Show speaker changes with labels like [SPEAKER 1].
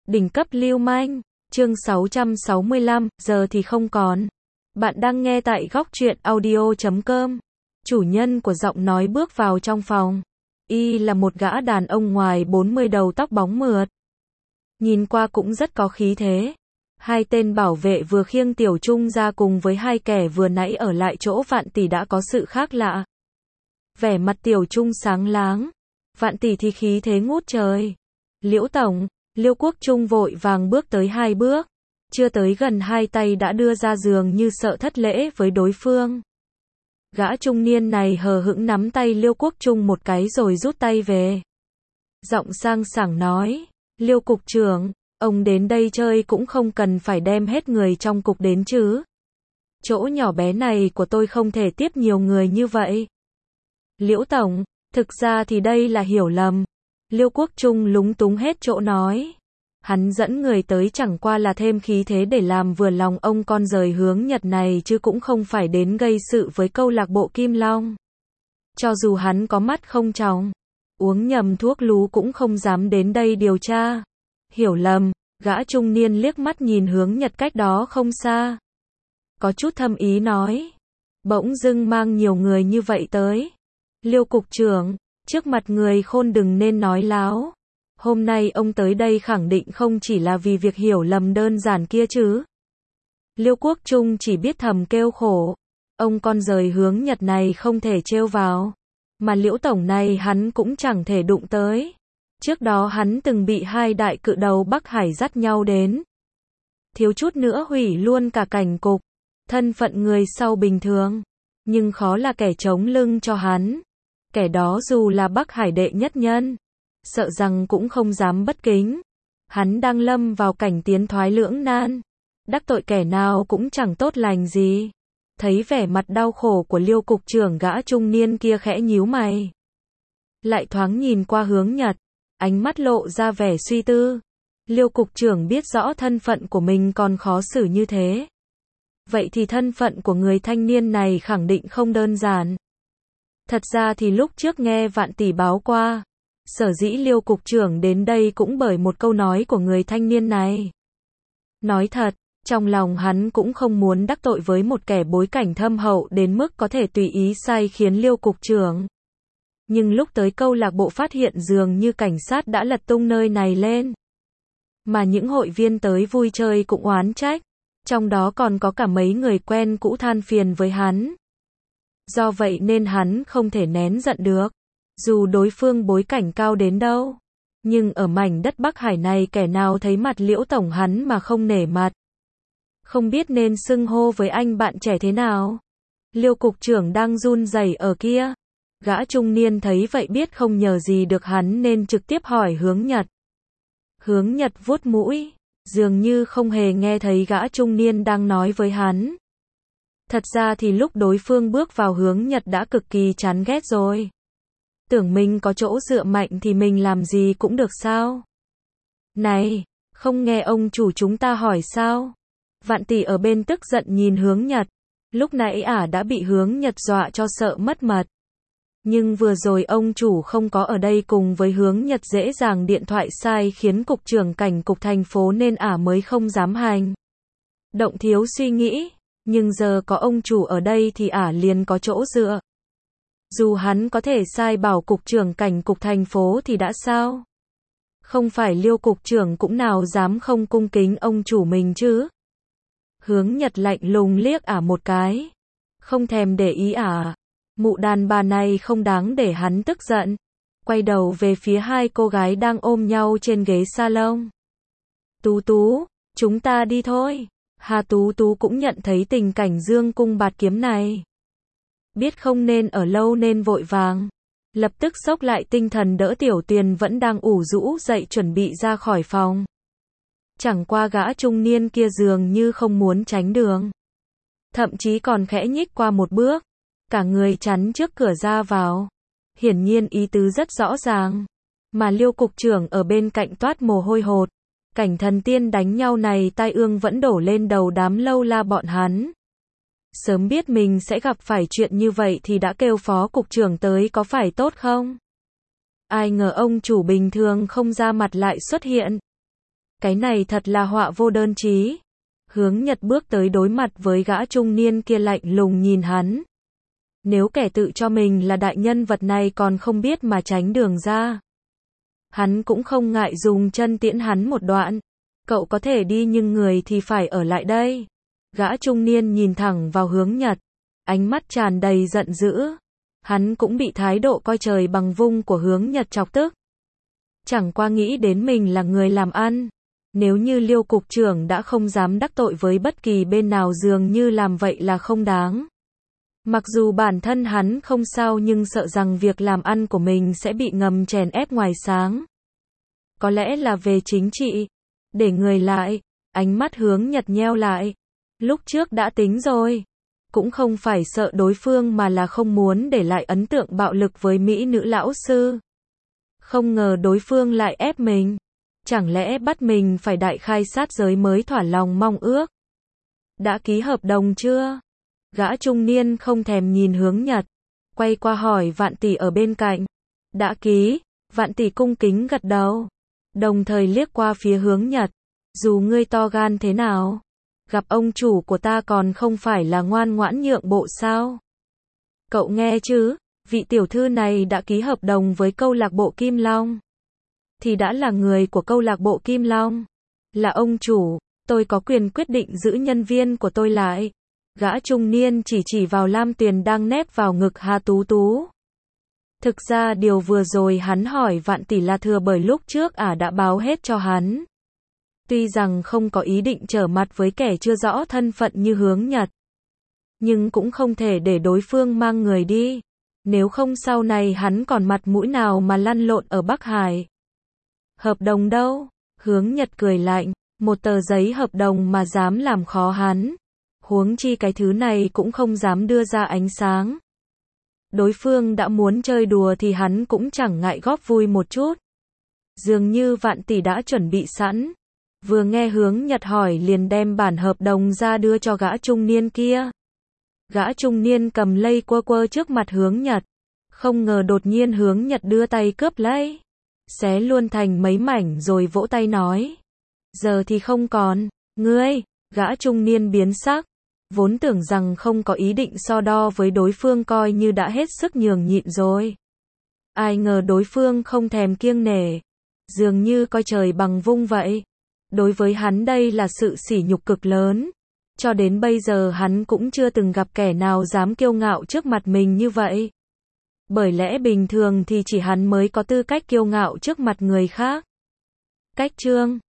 [SPEAKER 1] Đỉnh cấp lưu manh, chương 665, giờ thì không còn. Bạn đang nghe tại góc truyện audio.com. Chủ nhân của giọng nói bước vào trong phòng. Y là một gã đàn ông ngoài 40, đầu tóc bóng mượt. Nhìn qua cũng rất có khí thế. Hai tên bảo vệ vừa khiêng Tiểu Trung ra cùng với hai kẻ vừa nãy ở lại chỗ Vạn Tỷ đã có sự khác lạ. Vẻ mặt Tiểu Trung sáng láng. Vạn Tỷ thì khí thế ngút trời. Liễu Tổng, Liêu Quốc Trung vội vàng bước tới hai bước. Chưa tới gần hai tay đã đưa ra giường như sợ thất lễ với đối phương. Gã trung niên này hờ hững nắm tay Liêu Quốc Trung một cái rồi rút tay về. Giọng sang sảng nói, Liêu cục trưởng, ông đến đây chơi cũng không cần phải đem hết người trong cục đến chứ. Chỗ nhỏ bé này của tôi không thể tiếp nhiều người như vậy. Liễu Tổng, thực ra thì đây là hiểu lầm. Liêu Quốc Trung lúng túng hết chỗ nói. Hắn dẫn người tới chẳng qua là thêm khí thế để làm vừa lòng ông con rời hướng Nhật này chứ cũng không phải đến gây sự với câu lạc bộ Kim Long. Cho dù hắn có mắt không tròng, uống nhầm thuốc lú cũng không dám đến đây điều tra. Hiểu lầm, gã trung niên liếc mắt nhìn hướng Nhật cách đó không xa. Có chút thâm ý nói. Bỗng dưng mang nhiều người như vậy tới. Liêu cục trưởng, trước mặt người khôn đừng nên nói láo. Hôm nay ông tới đây khẳng định không chỉ là vì việc hiểu lầm đơn giản kia chứ. Liêu Quốc Trung chỉ biết thầm kêu khổ. Ông con rời hướng Nhật này không thể trêu vào. Mà Liễu Tổng này hắn cũng chẳng thể đụng tới. Trước đó hắn từng bị hai đại cự đầu Bắc Hải dắt nhau đến. Thiếu chút nữa hủy luôn cả cảnh cục. Thân phận người sau bình thường. Nhưng khó là kẻ chống lưng cho hắn. Kẻ đó dù là Bắc Hải đệ nhất nhân, sợ rằng cũng không dám bất kính. Hắn đang lâm vào cảnh tiến thoái lưỡng nan. Đắc tội kẻ nào cũng chẳng tốt lành gì. Thấy vẻ mặt đau khổ của Liêu cục trưởng, gã trung niên kia khẽ nhíu mày. Lại thoáng nhìn qua hướng Nhật. Ánh mắt lộ ra vẻ suy tư. Liêu cục trưởng biết rõ thân phận của mình còn khó xử như thế. Vậy thì thân phận của người thanh niên này khẳng định không đơn giản. Thật ra thì lúc trước nghe Vạn Tỷ báo qua, sở dĩ Liêu cục trưởng đến đây cũng bởi một câu nói của người thanh niên này. Nói thật, trong lòng hắn cũng không muốn đắc tội với một kẻ bối cảnh thâm hậu đến mức có thể tùy ý sai khiến Liêu cục trưởng. Nhưng lúc tới câu lạc bộ phát hiện dường như cảnh sát đã lật tung nơi này lên. Mà những hội viên tới vui chơi cũng oán trách. Trong đó còn có cả mấy người quen cũ than phiền với hắn. Do vậy nên hắn không thể nén giận được. Dù đối phương bối cảnh cao đến đâu. Nhưng ở mảnh đất Bắc Hải này kẻ nào thấy mặt Liễu Tổng hắn mà không nể mặt. Không biết nên xưng hô với anh bạn trẻ thế nào. Liêu cục trưởng đang run rẩy ở kia. Gã trung niên thấy vậy biết không nhờ gì được hắn nên trực tiếp hỏi hướng Nhật. Hướng Nhật vuốt mũi. Dường như không hề nghe thấy gã trung niên đang nói với hắn. Thật ra thì lúc đối phương bước vào hướng Nhật đã cực kỳ chán ghét rồi. Tưởng mình có chỗ dựa mạnh thì mình làm gì cũng được sao? Này, không nghe ông chủ chúng ta hỏi sao? Vạn Tỷ ở bên tức giận nhìn hướng Nhật. Lúc nãy đã bị hướng Nhật dọa cho sợ mất mật. Nhưng vừa rồi ông chủ không có ở đây cùng với hướng Nhật dễ dàng điện thoại sai khiến cục trưởng cảnh cục thành phố nên mới không dám hành động thiếu suy nghĩ. Nhưng giờ có ông chủ ở đây thì liền có chỗ dựa. Dù hắn có thể sai bảo cục trưởng cảnh cục thành phố thì đã sao? Không phải Liêu cục trưởng cũng nào dám không cung kính ông chủ mình chứ? Hướng Nhật lạnh lùng liếc một cái. Không thèm để ý Mụ đàn bà này không đáng để hắn tức giận. Quay đầu về phía hai cô gái đang ôm nhau trên ghế salon. Tú Tú, chúng ta đi thôi. Hà Tú Tú cũng nhận thấy tình cảnh dương cung bạt kiếm này. Biết không nên ở lâu nên vội vàng. Lập tức xốc lại tinh thần đỡ Tiểu Tuyền vẫn đang ủ rũ dậy chuẩn bị ra khỏi phòng. Chẳng qua gã trung niên kia dường như không muốn tránh đường. Thậm chí còn khẽ nhích qua một bước. Cả người chắn trước cửa ra vào. Hiển nhiên ý tứ rất rõ ràng. Mà Liêu cục trưởng ở bên cạnh toát mồ hôi hột. Cảnh thần tiên đánh nhau này tai ương vẫn đổ lên đầu đám lâu la bọn hắn. Sớm biết mình sẽ gặp phải chuyện như vậy thì đã kêu phó cục trưởng tới có phải tốt không? Ai ngờ ông chủ bình thường không ra mặt lại xuất hiện. Cái này thật là họa vô đơn chí. Hướng Nhật bước tới đối mặt với gã trung niên kia lạnh lùng nhìn hắn. Nếu kẻ tự cho mình là đại nhân vật này còn không biết mà tránh đường ra. Hắn cũng không ngại dùng chân tiễn hắn một đoạn. Cậu có thể đi nhưng người thì phải ở lại đây. Gã trung niên nhìn thẳng vào Hướng Nhật. Ánh mắt tràn đầy giận dữ. Hắn cũng bị thái độ coi trời bằng vung của Hướng Nhật chọc tức. Chẳng qua nghĩ đến mình là người làm ăn. Nếu như Liêu cục trưởng đã không dám đắc tội với bất kỳ bên nào dường như làm vậy là không đáng. Mặc dù bản thân hắn không sao nhưng sợ rằng việc làm ăn của mình sẽ bị ngầm chèn ép ngoài sáng. Có lẽ là về chính trị. Để người lại. Ánh mắt Hướng Nhật nheo lại. Lúc trước đã tính rồi. Cũng không phải sợ đối phương mà là không muốn để lại ấn tượng bạo lực với mỹ nữ lão sư. Không ngờ đối phương lại ép mình. Chẳng lẽ bắt mình phải đại khai sát giới mới thỏa lòng mong ước? Đã ký hợp đồng chưa? Gã trung niên không thèm nhìn Hướng Nhật. Quay qua hỏi Vạn Tỷ ở bên cạnh. Đã ký. Vạn Tỷ cung kính gật đầu. Đồng thời liếc qua phía Hướng Nhật. Dù ngươi to gan thế nào, gặp ông chủ của ta còn không phải là ngoan ngoãn nhượng bộ sao? Cậu nghe chứ, vị tiểu thư này đã ký hợp đồng với câu lạc bộ Kim Long. Thì đã là người của câu lạc bộ Kim Long. Là ông chủ, tôi có quyền quyết định giữ nhân viên của tôi lại. Gã trung niên chỉ vào Lam Tuyền đang nép vào ngực Hà Tú Tú. Thực ra điều vừa rồi hắn hỏi Vạn Tỷ là thừa bởi lúc trước đã báo hết cho hắn. Tuy rằng không có ý định trở mặt với kẻ chưa rõ thân phận như Hướng Nhật. Nhưng cũng không thể để đối phương mang người đi. Nếu không sau này hắn còn mặt mũi nào mà lăn lộn ở Bắc Hải. Hợp đồng đâu? Hướng Nhật cười lạnh. Một tờ giấy hợp đồng mà dám làm khó hắn. Huống chi cái thứ này cũng không dám đưa ra ánh sáng. Đối phương đã muốn chơi đùa thì hắn cũng chẳng ngại góp vui một chút. Dường như Vạn Tỷ đã chuẩn bị sẵn. Vừa nghe Hướng Nhật hỏi liền đem bản hợp đồng ra đưa cho gã trung niên kia. Gã trung niên cầm lây quơ trước mặt Hướng Nhật. Không ngờ đột nhiên Hướng Nhật đưa tay cướp lấy. Xé luôn thành mấy mảnh rồi vỗ tay nói. Giờ thì không còn. Ngươi, gã trung niên biến sắc. Vốn tưởng rằng không có ý định so đo với đối phương coi như đã hết sức nhường nhịn rồi. Ai ngờ đối phương không thèm kiêng nể. Dường như coi trời bằng vung vậy. Đối với hắn đây là sự sỉ nhục cực lớn. Cho đến bây giờ hắn cũng chưa từng gặp kẻ nào dám kiêu ngạo trước mặt mình như vậy. Bởi lẽ bình thường thì chỉ hắn mới có tư cách kiêu ngạo trước mặt người khác. Cách chương